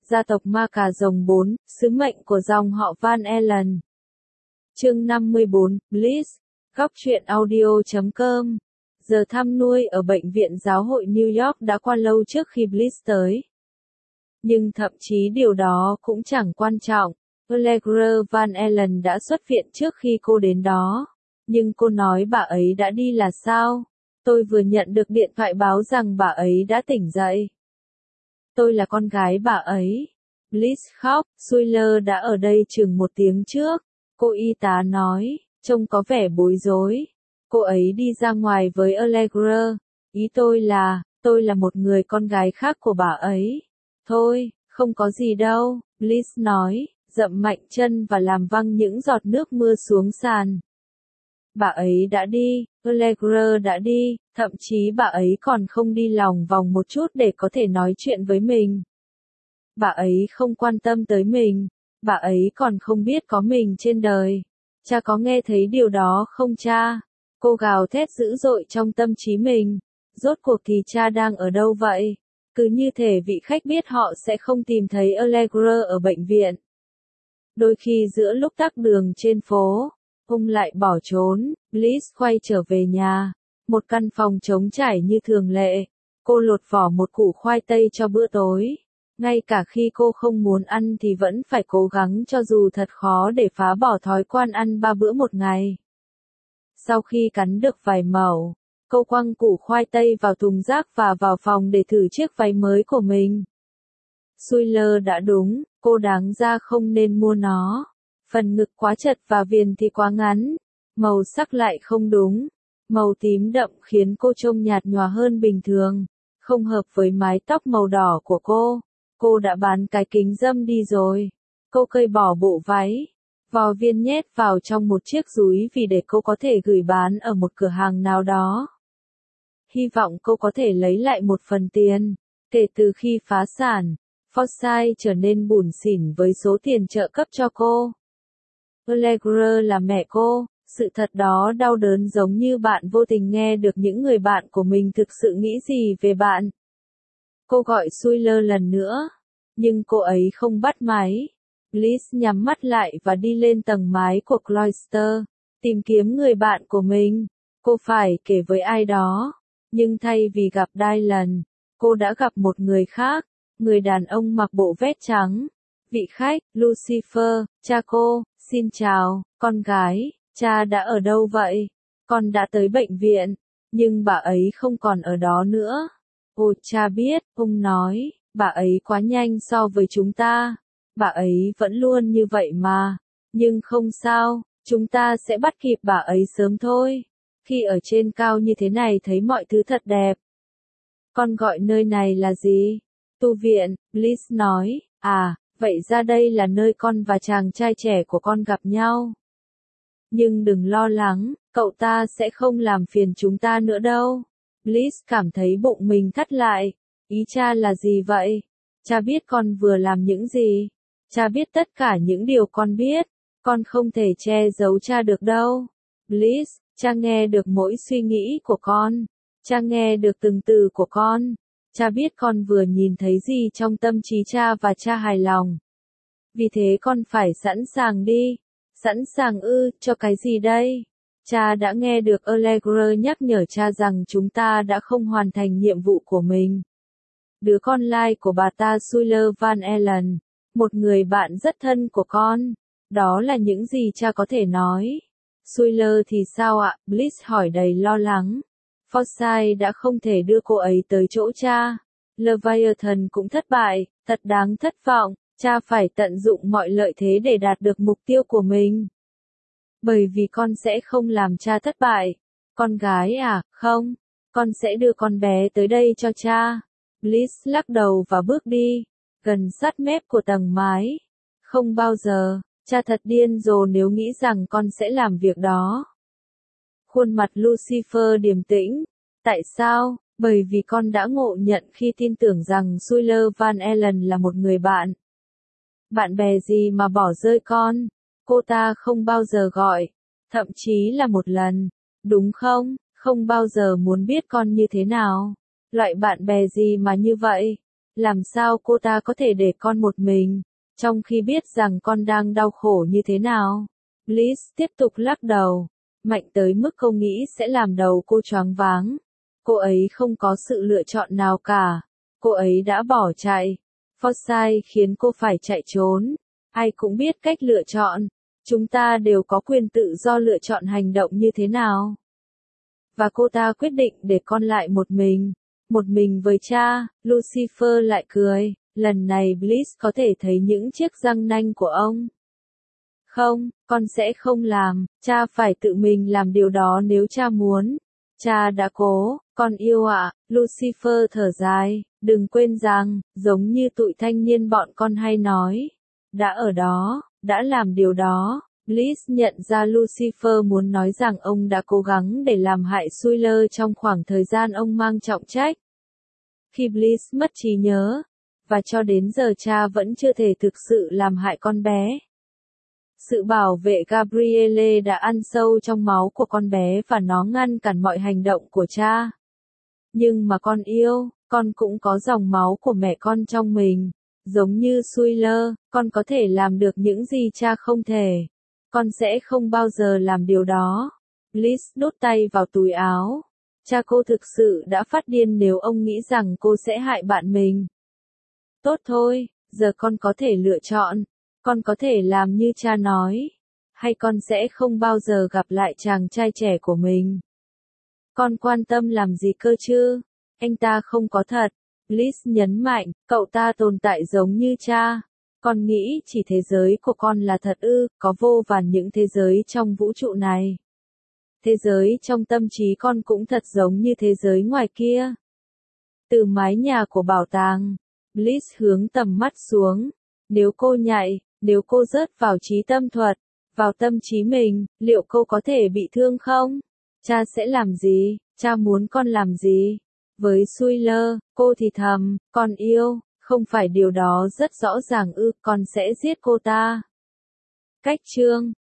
Gia tộc Ma Cà Rồng 4, sứ mệnh của dòng họ Van Allen. Chương 54, Bliss, goctruyện.audio.com. Giờ thăm nuôi ở Bệnh viện Giáo hội New York đã qua lâu trước khi Bliss tới. Nhưng thậm chí điều đó cũng chẳng quan trọng. Allegra Van Allen đã xuất viện trước khi cô đến đó. Nhưng cô nói bà ấy đã đi là sao? Tôi vừa nhận được điện thoại báo rằng bà ấy đã tỉnh dậy. Tôi là con gái bà ấy. Bliss khóc, Suyler đã ở đây chừng 1 tiếng trước. Cô y tá nói, trông có vẻ bối rối. Cô ấy đi ra ngoài với Allegra. Ý tôi là một người con gái khác của bà ấy. Thôi, không có gì đâu, Bliss nói, dậm mạnh chân và làm văng những giọt nước mưa xuống sàn. Bà ấy đã đi, Allegra đã đi, thậm chí bà ấy còn không đi lòng vòng một chút để có thể nói chuyện với mình. Bà ấy không quan tâm tới mình, bà ấy còn không biết có mình trên đời. Cha có nghe thấy điều đó không cha? Cô gào thét dữ dội trong tâm trí mình. Rốt cuộc thì cha đang ở đâu vậy? Cứ như thể vị khách biết họ sẽ không tìm thấy Allegra ở bệnh viện. Đôi khi giữa lúc tắc đường trên phố, ông lại bỏ trốn. Bliss quay trở về nhà. Một căn phòng trống trải như thường lệ. Cô lột vỏ một củ khoai tây cho bữa tối. Ngay cả khi cô không muốn ăn thì vẫn phải cố gắng cho dù thật khó để phá bỏ thói quen ăn 3 bữa một ngày. Sau khi cắn được vài mẩu, cô quăng củ khoai tây vào thùng rác và vào phòng để thử chiếc váy mới của mình. Suyler đã đúng, cô đáng ra không nên mua nó. Phần ngực quá chật và viền thì quá ngắn. Màu sắc lại không đúng. Màu tím đậm khiến cô trông nhạt nhòa hơn bình thường. Không hợp với mái tóc màu đỏ của cô. Cô đã bán cái kính râm đi rồi. Cô cởi bỏ bộ váy. Vò viên nhét vào trong một chiếc dúi vì để cô có thể gửi bán ở một cửa hàng nào đó. Hy vọng cô có thể lấy lại một phần tiền. Kể từ khi phá sản, Forsyth trở nên bủn xỉn với số tiền trợ cấp cho cô. Allegra là mẹ cô. Sự thật đó đau đớn giống như bạn vô tình nghe được những người bạn của mình thực sự nghĩ gì về bạn. Cô gọi Suyler lần nữa, nhưng cô ấy không bắt máy. Bliss nhắm mắt lại và đi lên tầng mái của Cloister, tìm kiếm người bạn của mình. Cô phải kể với ai đó, nhưng thay vì gặp Dylan, cô đã gặp một người khác, người đàn ông mặc bộ vest trắng. Vị khách, Lucifer, cha cô, xin chào, con gái, cha đã ở đâu vậy? Con đã tới bệnh viện, nhưng bà ấy không còn ở đó nữa. Ồ, cha biết, ông nói, bà ấy quá nhanh so với chúng ta. Bà ấy vẫn luôn như vậy mà. Nhưng không sao, chúng ta sẽ bắt kịp bà ấy sớm thôi. Khi ở trên cao như thế này thấy mọi thứ thật đẹp. Con gọi nơi này là gì? Tu viện, Bliss nói. À, vậy ra đây là nơi con và chàng trai trẻ của con gặp nhau. Nhưng đừng lo lắng, cậu ta sẽ không làm phiền chúng ta nữa đâu. Bliss cảm thấy bụng mình thắt lại. Ý cha là gì vậy? Cha biết con vừa làm những gì. Cha biết tất cả những điều con biết. Con không thể che giấu cha được đâu. Bliss, cha nghe được mỗi suy nghĩ của con. Cha nghe được từng từ của con. Cha biết con vừa nhìn thấy gì trong tâm trí cha và cha hài lòng. Vì thế con phải sẵn sàng đi. Sẵn sàng ư, cho cái gì đây? Cha đã nghe được Allegra nhắc nhở cha rằng chúng ta đã không hoàn thành nhiệm vụ của mình. Đứa con lai của bà ta Suyler Van Allen, một người bạn rất thân của con. Đó là những gì cha có thể nói. Suyler thì sao ạ? Bliss hỏi đầy lo lắng. Forsyth đã không thể đưa cô ấy tới chỗ cha. Leviathan cũng thất bại, thật đáng thất vọng. Cha phải tận dụng mọi lợi thế để đạt được mục tiêu của mình. Bởi vì con sẽ không làm cha thất bại. Con gái à, không. Con sẽ đưa con bé tới đây cho cha. Bliss lắc đầu và bước đi, gần sát mép của tầng mái. Không bao giờ, cha thật điên rồ nếu nghĩ rằng con sẽ làm việc đó. Khuôn mặt Lucifer điềm tĩnh. Tại sao? Bởi vì con đã ngộ nhận khi tin tưởng rằng Suyler Van Allen là một người bạn. Bạn bè gì mà bỏ rơi con? Cô ta không bao giờ gọi, thậm chí là một lần, đúng không? Không bao giờ muốn biết con như thế nào. Loại bạn bè gì mà như vậy? Làm sao cô ta có thể để con một mình, trong khi biết rằng con đang đau khổ như thế nào? Bliss tiếp tục lắc đầu, mạnh tới mức cô nghĩ sẽ làm đầu cô choáng váng. Cô ấy không có sự lựa chọn nào cả. Cô ấy đã bỏ chạy. Forsyth khiến cô phải chạy trốn. Ai cũng biết cách lựa chọn. Chúng ta đều có quyền tự do lựa chọn hành động như thế nào. Và cô ta quyết định để con lại một mình với cha. Lucifer lại cười. Lần này Bliss có thể thấy những chiếc răng nanh của ông. Không, con sẽ không làm. Cha phải tự mình làm điều đó nếu cha muốn. Cha đã cố, con yêu ạ. Lucifer thở dài. Đừng quên rằng, giống như tụi thanh niên bọn con hay nói. Đã ở đó, đã làm điều đó. Bliss nhận ra Lucifer muốn nói rằng ông đã cố gắng để làm hại Skyler trong khoảng thời gian ông mang trọng trách. Khi Bliss mất trí nhớ, và cho đến giờ cha vẫn chưa thể thực sự làm hại con bé. Sự bảo vệ Gabrielle đã ăn sâu trong máu của con bé và nó ngăn cản mọi hành động của cha. Nhưng mà con yêu, con cũng có dòng máu của mẹ con trong mình. Giống như Skyler, con có thể làm được những gì cha không thể. Con sẽ không bao giờ làm điều đó. Bliss đút tay vào túi áo. Cha cô thực sự đã phát điên nếu ông nghĩ rằng cô sẽ hại bạn mình. Tốt thôi, giờ con có thể lựa chọn. Con có thể làm như cha nói. Hay con sẽ không bao giờ gặp lại chàng trai trẻ của mình. Con quan tâm làm gì cơ chứ? Anh ta không có thật. Bliss nhấn mạnh, cậu ta tồn tại giống như cha. Con nghĩ chỉ thế giới của con là thật ư? Có vô vàn những thế giới trong vũ trụ này. Thế giới trong tâm trí con cũng thật giống như thế giới ngoài kia. Từ mái nhà của bảo tàng, Bliss hướng tầm mắt xuống. Nếu cô nhạy, nếu cô rớt vào trí tâm thuật, vào tâm trí mình, liệu cô có thể bị thương không? Cha sẽ làm gì? Cha muốn con làm gì? Với Skyler, cô thì thầm, con yêu, không phải điều đó rất rõ ràng ư, con sẽ giết cô ta. Cách chương